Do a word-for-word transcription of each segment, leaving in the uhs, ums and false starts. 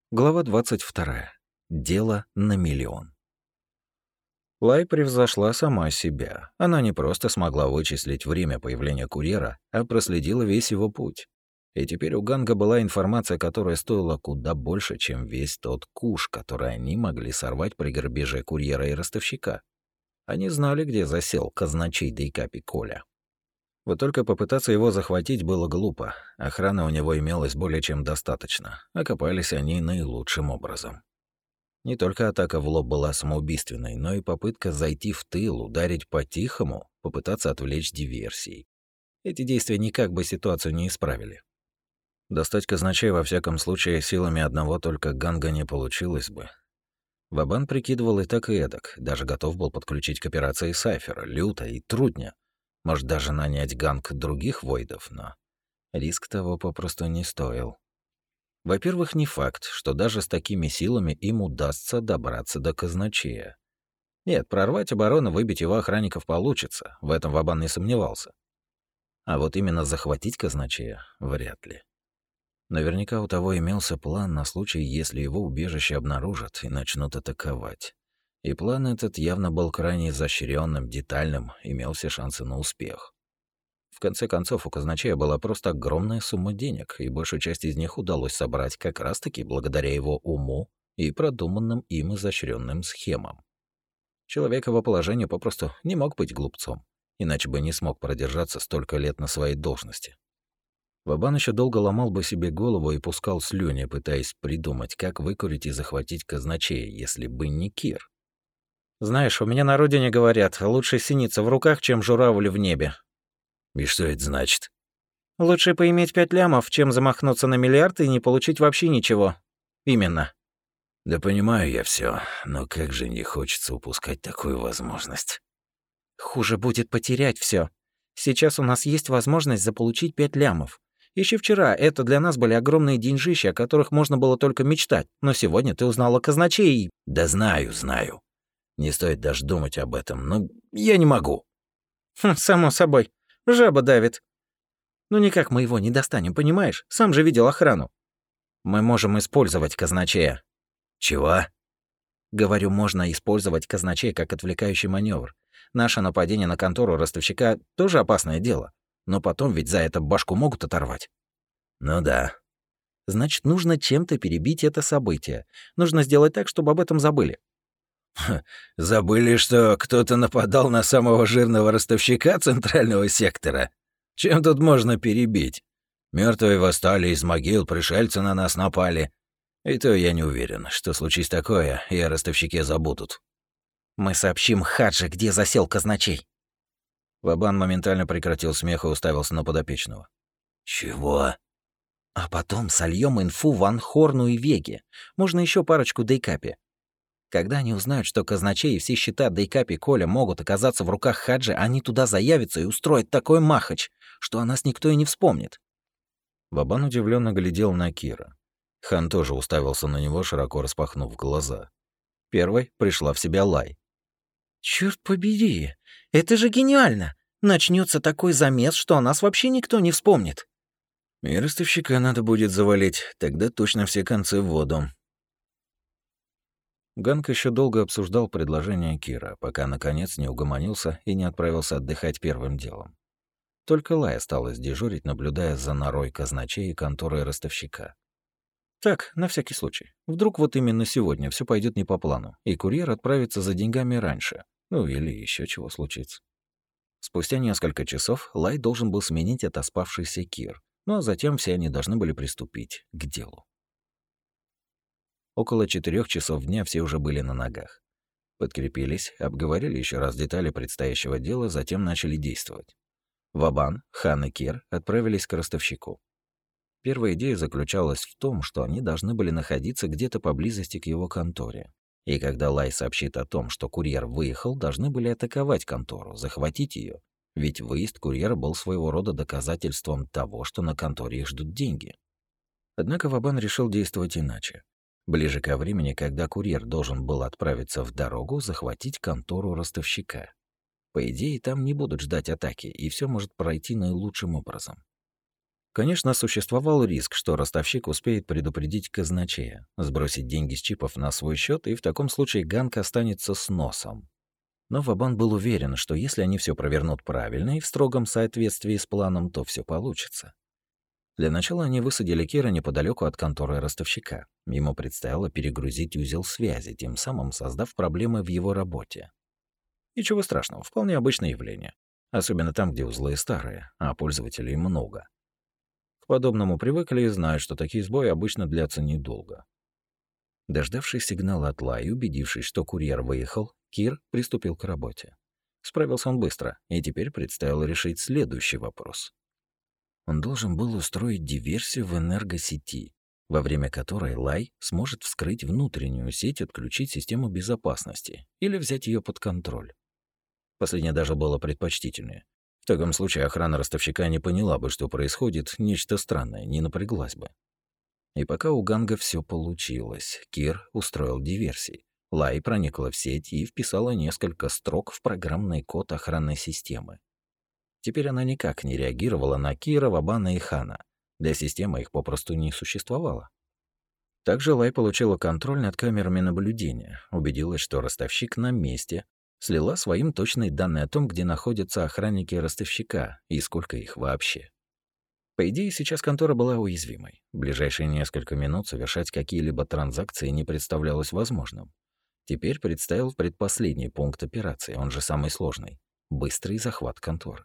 Глава двадцать вторая. Дело на миллион. Лай превзошла сама себя. Она не просто смогла вычислить время появления курьера, а проследила весь его путь. И теперь у Ганга была информация, которая стоила куда больше, чем весь тот куш, который они могли сорвать при грабеже курьера и ростовщика. Они знали, где засел казначей Дейкапи Коля. Вот только попытаться его захватить было глупо. Охраны у него имелось более чем достаточно. Окопались они наилучшим образом. Не только атака в лоб была самоубийственной, но и попытка зайти в тыл, ударить по-тихому, попытаться отвлечь диверсией. Эти действия никак бы ситуацию не исправили. Достать казначей во всяком случае силами одного только Ганга не получилось бы. Вабан прикидывал и так и эдак, даже готов был подключить к операции Сайфера, Люта и Трудня. Может, даже нанять ганг других войдов, но риск того попросту не стоил. Во-первых, не факт, что даже с такими силами им удастся добраться до казначея. Нет, прорвать оборону, выбить его охранников получится, в этом Вабан не сомневался. А вот именно захватить казначея — вряд ли. Наверняка у того имелся план на случай, если его убежище обнаружат и начнут атаковать. И план этот явно был крайне изощренным, детальным, имел все шансы на успех. В конце концов, у казначея была просто огромная сумма денег, и большую часть из них удалось собрать как раз-таки благодаря его уму и продуманным им изощренным схемам. Человек его положения попросту не мог быть глупцом, иначе бы не смог продержаться столько лет на своей должности. Вабан еще долго ломал бы себе голову и пускал слюни, пытаясь придумать, как выкурить и захватить казначея, если бы не Кир. «Знаешь, у меня на родине говорят, лучше синица в руках, чем журавль в небе». «И что это значит?» «Лучше поиметь пять лямов, чем замахнуться на миллиард и не получить вообще ничего». «Именно». «Да понимаю я все, но как же не хочется упускать такую возможность». «Хуже будет потерять все. Сейчас у нас есть возможность заполучить пять лямов. Еще вчера это для нас были огромные деньжища, о которых можно было только мечтать, но сегодня ты узнал о казначее и...» «Да знаю, знаю. Не стоит даже думать об этом, но я не могу». Хм, «Само собой. Жаба давит. Ну никак мы его не достанем, понимаешь? Сам же видел охрану. Мы можем использовать казначея». «Чего?» Говорю, можно использовать казначей как отвлекающий маневр. Наше нападение на контору ростовщика тоже опасное дело. Но потом ведь за это башку могут оторвать. «Ну да». Значит, нужно чем-то перебить это событие. Нужно сделать так, чтобы об этом забыли. Ха, забыли, что кто-то нападал на самого жирного ростовщика центрального сектора? Чем тут можно перебить? Мертвые восстали из могил, пришельцы на нас напали. И то я не уверен, что случись такое, и о ростовщике забудут. Мы сообщим Хаджи, где засел казначей. Вабан моментально прекратил смех и уставился на подопечного. «Чего?» А потом сольем инфу Ван Хорну и Веге. Можно еще парочку Дейкапи. Когда они узнают, что казначей и все счета Дейкапи Коля могут оказаться в руках Хаджи, они туда заявятся и устроят такой махач, что о нас никто и не вспомнит. Вабан удивленно глядел на Кира. Хан тоже уставился на него, широко распахнув глаза. Первой пришла в себя Лай. Черт побери, это же гениально! Начнется такой замес, что о нас вообще никто не вспомнит. И ростовщика надо будет завалить, тогда точно все концы в воду. Ганг еще долго обсуждал предложение Кира, пока наконец не угомонился и не отправился отдыхать первым делом. Только Лай осталась дежурить, наблюдая за норой казначей и конторой ростовщика. Так, на всякий случай. Вдруг вот именно сегодня все пойдет не по плану, и курьер отправится за деньгами раньше. Ну или еще чего случится. Спустя несколько часов Лай должен был сменить отоспавшийся Кир, ну а затем все они должны были приступить к делу. Около четырех часов дня все уже были на ногах. Подкрепились, обговорили еще раз детали предстоящего дела, затем начали действовать. Вабан, Хан и Кир отправились к ростовщику. Первая идея заключалась в том, что они должны были находиться где-то поблизости к его конторе. И когда Лай сообщит о том, что курьер выехал, должны были атаковать контору, захватить ее. Ведь выезд курьера был своего рода доказательством того, что на конторе их ждут деньги. Однако Вабан решил действовать иначе. Ближе ко времени, когда курьер должен был отправиться в дорогу, захватить контору ростовщика. По идее, там не будут ждать атаки, и все может пройти наилучшим образом. Конечно, существовал риск, что ростовщик успеет предупредить казначея, сбросить деньги с чипов на свой счет, и в таком случае Ганг останется с носом. Но Вабан был уверен, что если они все провернут правильно и в строгом соответствии с планом, то все получится. Для начала они высадили Кира неподалеку от конторы ростовщика. Ему предстояло перегрузить узел связи, тем самым создав проблемы в его работе. Ничего страшного, вполне обычное явление. Особенно там, где узлы старые, а пользователей много. К подобному привыкли и знают, что такие сбои обычно длятся недолго. Дождавшись сигнала от Лай и убедившись, что курьер выехал, Кир приступил к работе. Справился он быстро, и теперь предстояло решить следующий вопрос. Он должен был устроить диверсию в энергосети, во время которой Лай сможет вскрыть внутреннюю сеть, отключить систему безопасности или взять ее под контроль. Последнее даже было предпочтительнее. В таком случае охрана ростовщика не поняла бы, что происходит нечто странное, не напряглась бы. И пока у Ганга все получилось, Кир устроил диверсии. Лай проникла в сеть и вписала несколько строк в программный код охранной системы. Теперь она никак не реагировала на Кира, Вабана и Хана. Для системы их попросту не существовало. Также Лай получила контроль над камерами наблюдения, убедилась, что ростовщик на месте, слила своим точные данные о том, где находятся охранники ростовщика и сколько их вообще. По идее, сейчас контора была уязвимой. В ближайшие несколько минут совершать какие-либо транзакции не представлялось возможным. Теперь предстоял предпоследний пункт операции, он же самый сложный — быстрый захват конторы.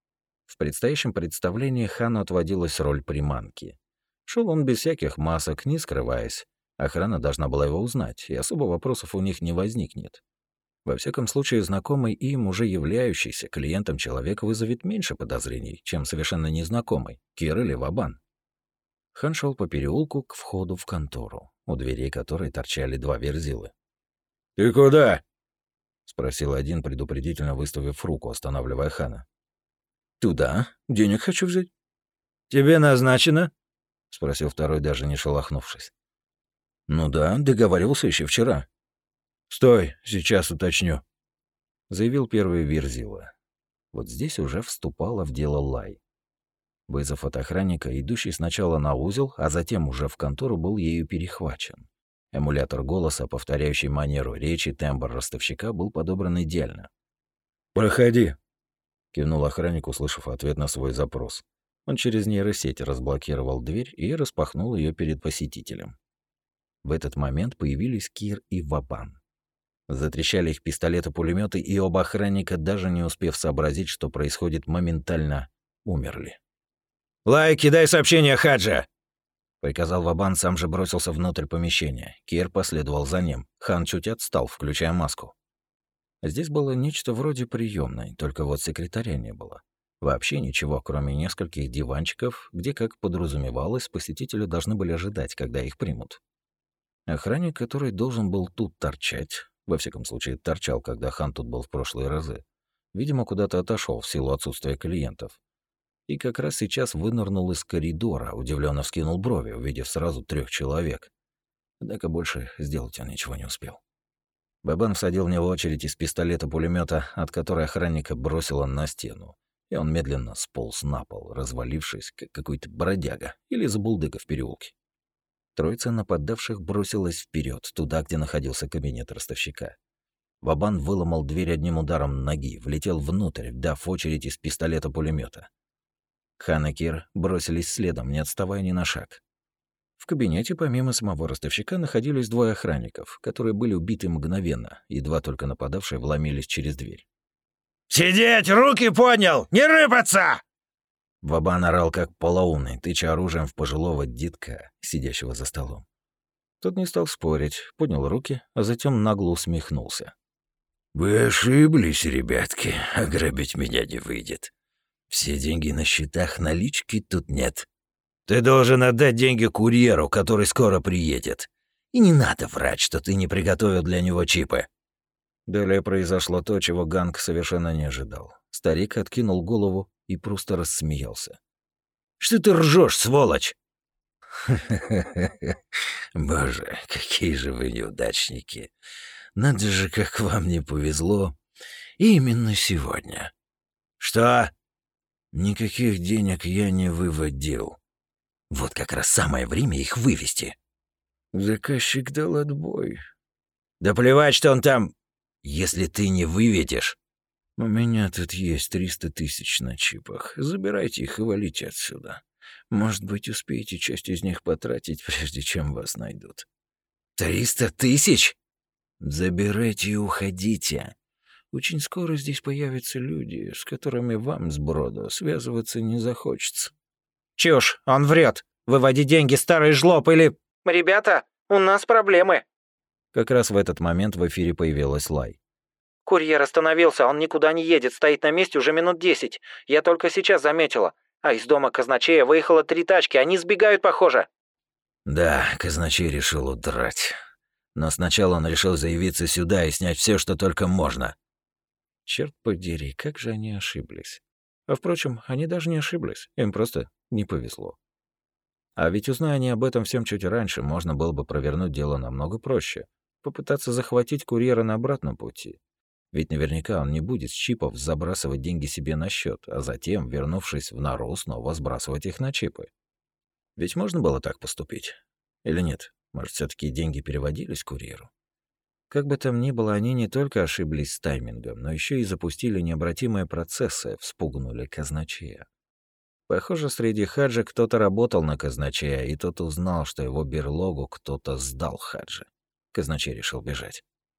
В предстоящем представлении Хану отводилась роль приманки. Шел он без всяких масок, не скрываясь. Охрана должна была его узнать, и особо вопросов у них не возникнет. Во всяком случае, знакомый им, уже являющийся клиентом человек, вызовет меньше подозрений, чем совершенно незнакомый, Кир или Вабан. Хан шел по переулку к входу в контору, у дверей которой торчали два верзилы. «Ты куда?» — спросил один, предупредительно выставив руку, останавливая Хана. «Туда. Денег хочу взять». «Тебе назначено?» — спросил второй, даже не шелохнувшись. «Ну да, договаривался еще вчера». «Стой, сейчас уточню», — заявил первый верзила. Вот здесь уже вступала в дело Лай. Вызов от охранника, идущий сначала на узел, а затем уже в контору, был ею перехвачен. Эмулятор голоса, повторяющий манеру речи, тембр ростовщика, был подобран идеально. «Проходи», — кивнул охранник, услышав ответ на свой запрос. Он через нейросеть разблокировал дверь и распахнул ее перед посетителем. В этот момент появились Кир и Вабан. Затрещали их пистолеты-пулеметы, и оба охранника, даже не успев сообразить, что происходит, моментально умерли. «Лай, кидай сообщение Хаджа!» — приказал Вабан, сам же бросился внутрь помещения. Кир последовал за ним. Хан чуть отстал, включая маску. Здесь было нечто вроде приемной, только вот секретаря не было. Вообще ничего, кроме нескольких диванчиков, где, как подразумевалось, посетители должны были ожидать, когда их примут. Охранник, который должен был тут торчать, во всяком случае торчал, когда Хан тут был в прошлые разы, видимо, куда-то отошел в силу отсутствия клиентов. И как раз сейчас вынырнул из коридора, удивленно вскинул брови, увидев сразу трех человек. Однако больше сделать он ничего не успел. Бабан всадил в него очередь из пистолета-пулемета, от которой охранника бросило на стену, и он медленно сполз на пол, развалившись, как какой-то бродяга или забулдыга в переулке. Троица нападавших бросилась вперед, туда, где находился кабинет ростовщика. Вабан выломал дверь одним ударом ноги, влетел внутрь, дав очередь из пистолета-пулемета. Хан и Кир бросились следом, не отставая ни на шаг. В кабинете помимо самого ростовщика находились двое охранников, которые были убиты мгновенно, едва только нападавшие вломились через дверь. «Сидеть! Руки поднял! Не рыпаться!» Вабан орал как полоумный, тыча оружием в пожилого дедка, сидящего за столом. Тот не стал спорить, поднял руки, а затем нагло усмехнулся. «Вы ошиблись, ребятки, ограбить меня не выйдет. Все деньги на счетах, налички тут нет. Ты должен отдать деньги курьеру, который скоро приедет. И не надо врать, что ты не приготовил для него чипы». Далее произошло то, чего Ганг совершенно не ожидал. Старик откинул голову и просто рассмеялся. «Что ты ржешь, сволочь?» «Боже, какие же вы неудачники. Надо же, как вам не повезло. Именно сегодня». «Что?» «Никаких денег я не выводил. Вот как раз самое время их вывести. Заказчик дал отбой. Да плевать, что он там... Если ты не выведешь... У меня тут есть триста тысяч на чипах. Забирайте их и валите отсюда. Может быть, успеете часть из них потратить, прежде чем вас найдут. Триста тысяч? Забирайте и уходите. Очень скоро здесь появятся люди, с которыми вам, сброду, связываться не захочется. Чушь, он врет. Выводи деньги, старый жлоб, или... «Ребята, у нас проблемы!» Как раз в этот момент в эфире появилась Лай. «Курьер остановился, он никуда не едет, стоит на месте уже минут десять. Я только сейчас заметила. А из дома казначея выехало три тачки, они сбегают, похоже». Да, казначей решил удрать. Но сначала он решил заявиться сюда и снять все, что только можно. Черт подери, как же они ошиблись. А впрочем, они даже не ошиблись, им просто не повезло. А ведь, узная они об этом всем чуть раньше, можно было бы провернуть дело намного проще. Попытаться захватить курьера на обратном пути. Ведь наверняка он не будет с чипов забрасывать деньги себе на счет, а затем, вернувшись в нору, снова сбрасывать их на чипы. Ведь можно было так поступить? Или нет? Может, все таки деньги переводились курьеру? Как бы там ни было, они не только ошиблись с таймингом, но еще и запустили необратимые процессы, вспугнули казначея. Похоже, среди хаджи кто-то работал на казначея, и тот узнал, что его берлогу кто-то сдал хаджи. Казначей решил бежать.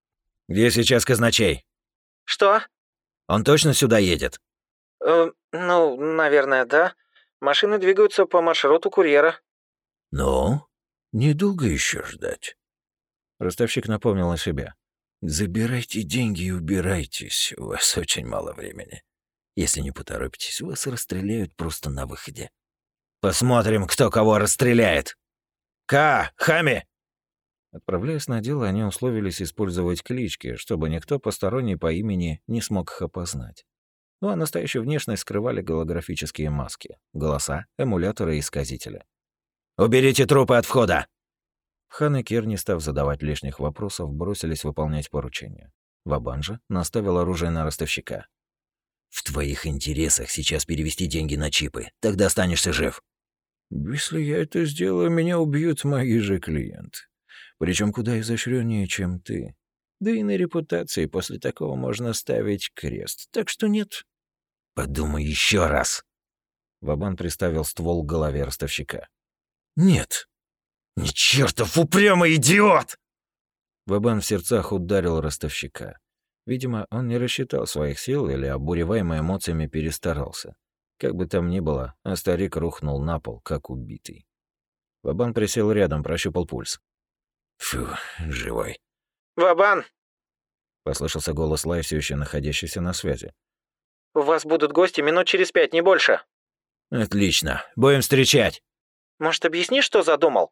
Где сейчас казначей? «Что?» Он точно сюда едет? Э, «Ну, наверное, да. Машины двигаются по маршруту курьера». Ну, недолго еще ждать. Ростовщик напомнил о себе. «Забирайте деньги и убирайтесь, у вас очень мало времени. Если не поторопитесь, вас расстреляют просто на выходе». «Посмотрим, кто кого расстреляет. Ка, Хами!» Отправляясь на дело, они условились использовать клички, чтобы никто посторонний по имени не смог их опознать. Ну а настоящую внешность скрывали голографические маски, голоса, эмуляторы и исказители. «Уберите трупы от входа!» Хан и Кир, не став задавать лишних вопросов, бросились выполнять поручение. Вабан же наставил оружие на ростовщика. «В твоих интересах сейчас перевести деньги на чипы, тогда останешься жив». «Если я это сделаю, меня убьют мои же клиенты. Причем куда изощреннее, чем ты. Да и на репутации после такого можно ставить крест. Так что нет». «Подумай еще раз». Вабан приставил ствол к голове ростовщика. «Нет». «Не чертов упрямый идиот!» Вабан в сердцах ударил ростовщика. Видимо, он не рассчитал своих сил или, обуреваемый эмоциями, перестарался. Как бы там ни было, а старик рухнул на пол, как убитый. Вабан присел рядом, прощупал пульс. «Фу, живой». «Вабан, Послышался голос Лай, все еще находящийся на связи. у вас будут гости минут через пять, не больше. «Отлично, будем встречать». Может, объяснишь, что задумал?»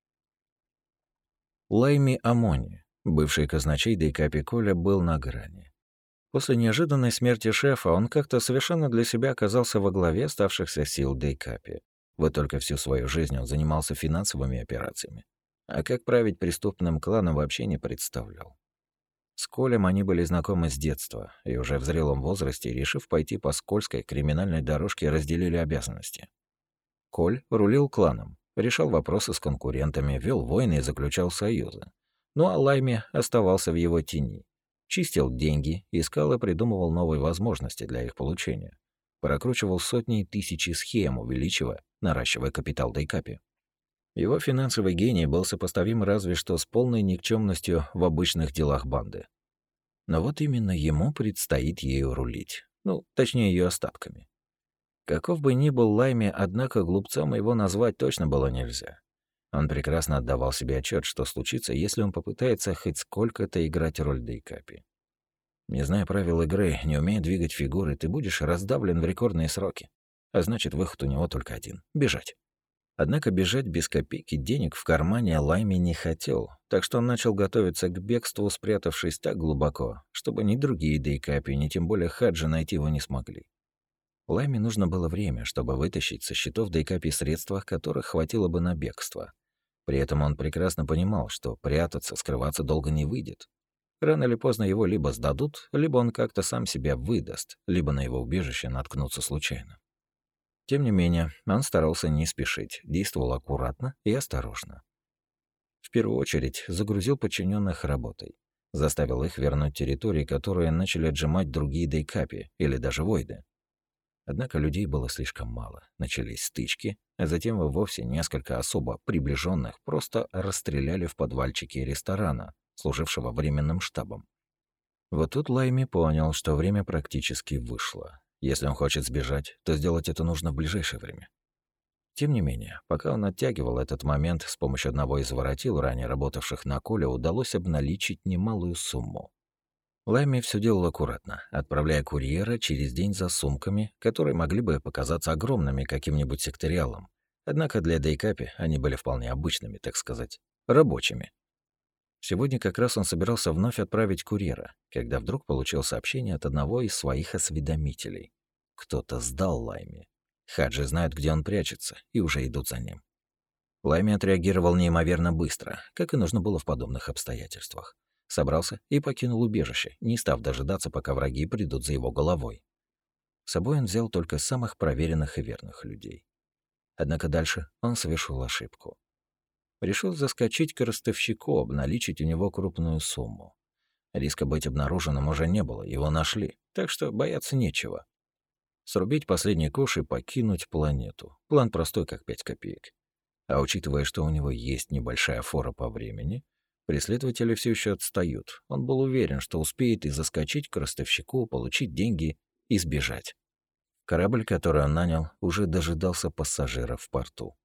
Лайми Амони, бывший казначей Дейкапи Коля, был на грани. После неожиданной смерти шефа он как-то совершенно для себя оказался во главе оставшихся сил Дейкапи. Вот только всю свою жизнь он занимался финансовыми операциями. А как править преступным кланом вообще не представлял. С Колем они были знакомы с детства, и уже в зрелом возрасте, решив пойти по скользкой криминальной дорожке, разделили обязанности. Коль рулил кланом, решал вопросы с конкурентами, вел войны и заключал союзы. Ну а Лайми оставался в его тени. Чистил деньги, искал и придумывал новые возможности для их получения. Прокручивал сотни и тысячи схем, увеличивая, наращивая капитал Дейкапи. Его финансовый гений был сопоставим разве что с полной никчемностью в обычных делах банды. Но вот именно ему предстоит ею рулить. Ну, точнее, ее остатками. Каков бы ни был Лайми, однако глупцом его назвать точно было нельзя. Он прекрасно отдавал себе отчет, что случится, если он попытается хоть сколько-то играть роль Дейкапи. Не зная правил игры, не умея двигать фигуры, ты будешь раздавлен в рекордные сроки. А значит, выход у него только один — бежать. Однако бежать без копейки денег в кармане Лайми не хотел, так что он начал готовиться к бегству, спрятавшись так глубоко, чтобы ни другие Дейкапи, ни тем более Хаджи найти его не смогли. Лайми нужно было время, чтобы вытащить со счетов Дейкапи средства, которых хватило бы на бегство. При этом он прекрасно понимал, что прятаться, скрываться долго не выйдет. Рано или поздно его либо сдадут, либо он как-то сам себя выдаст, либо на его убежище наткнутся случайно. Тем не менее, он старался не спешить, действовал аккуратно и осторожно. В первую очередь загрузил подчиненных работой. Заставил их вернуть территории, которые начали отжимать другие дейкапи или даже войды. Однако людей было слишком мало. Начались стычки, а затем и вовсе несколько особо приближенных просто расстреляли в подвальчике ресторана, служившего временным штабом. Вот тут Лайми понял, что время практически вышло. Если он хочет сбежать, то сделать это нужно в ближайшее время. Тем не менее, пока он оттягивал этот момент, с помощью одного из воротил, ранее работавших на Коле, удалось обналичить немалую сумму. Лайми все делал аккуратно, отправляя курьера через день за сумками, которые могли бы показаться огромными каким-нибудь секториалом. Однако для дейкапи они были вполне обычными, так сказать, рабочими. Сегодня как раз он собирался вновь отправить курьера, когда вдруг получил сообщение от одного из своих осведомителей. Кто-то сдал Лайми. Хаджи знают, где он прячется, и уже идут за ним. Лайми отреагировал неимоверно быстро, как и нужно было в подобных обстоятельствах. Собрался и покинул убежище, не став дожидаться, пока враги придут за его головой. С собой он взял только самых проверенных и верных людей. Однако дальше он совершил ошибку. Решил заскочить к ростовщику, обналичить у него крупную сумму. Риска быть обнаруженным уже не было, его нашли, так что бояться нечего. Срубить последний куш и покинуть планету. План простой, как пять копеек. А учитывая, что у него есть небольшая фора по времени, преследователи все еще отстают. Он был уверен, что успеет и заскочить к ростовщику, получить деньги и сбежать. Корабль, который он нанял, уже дожидался пассажиров в порту.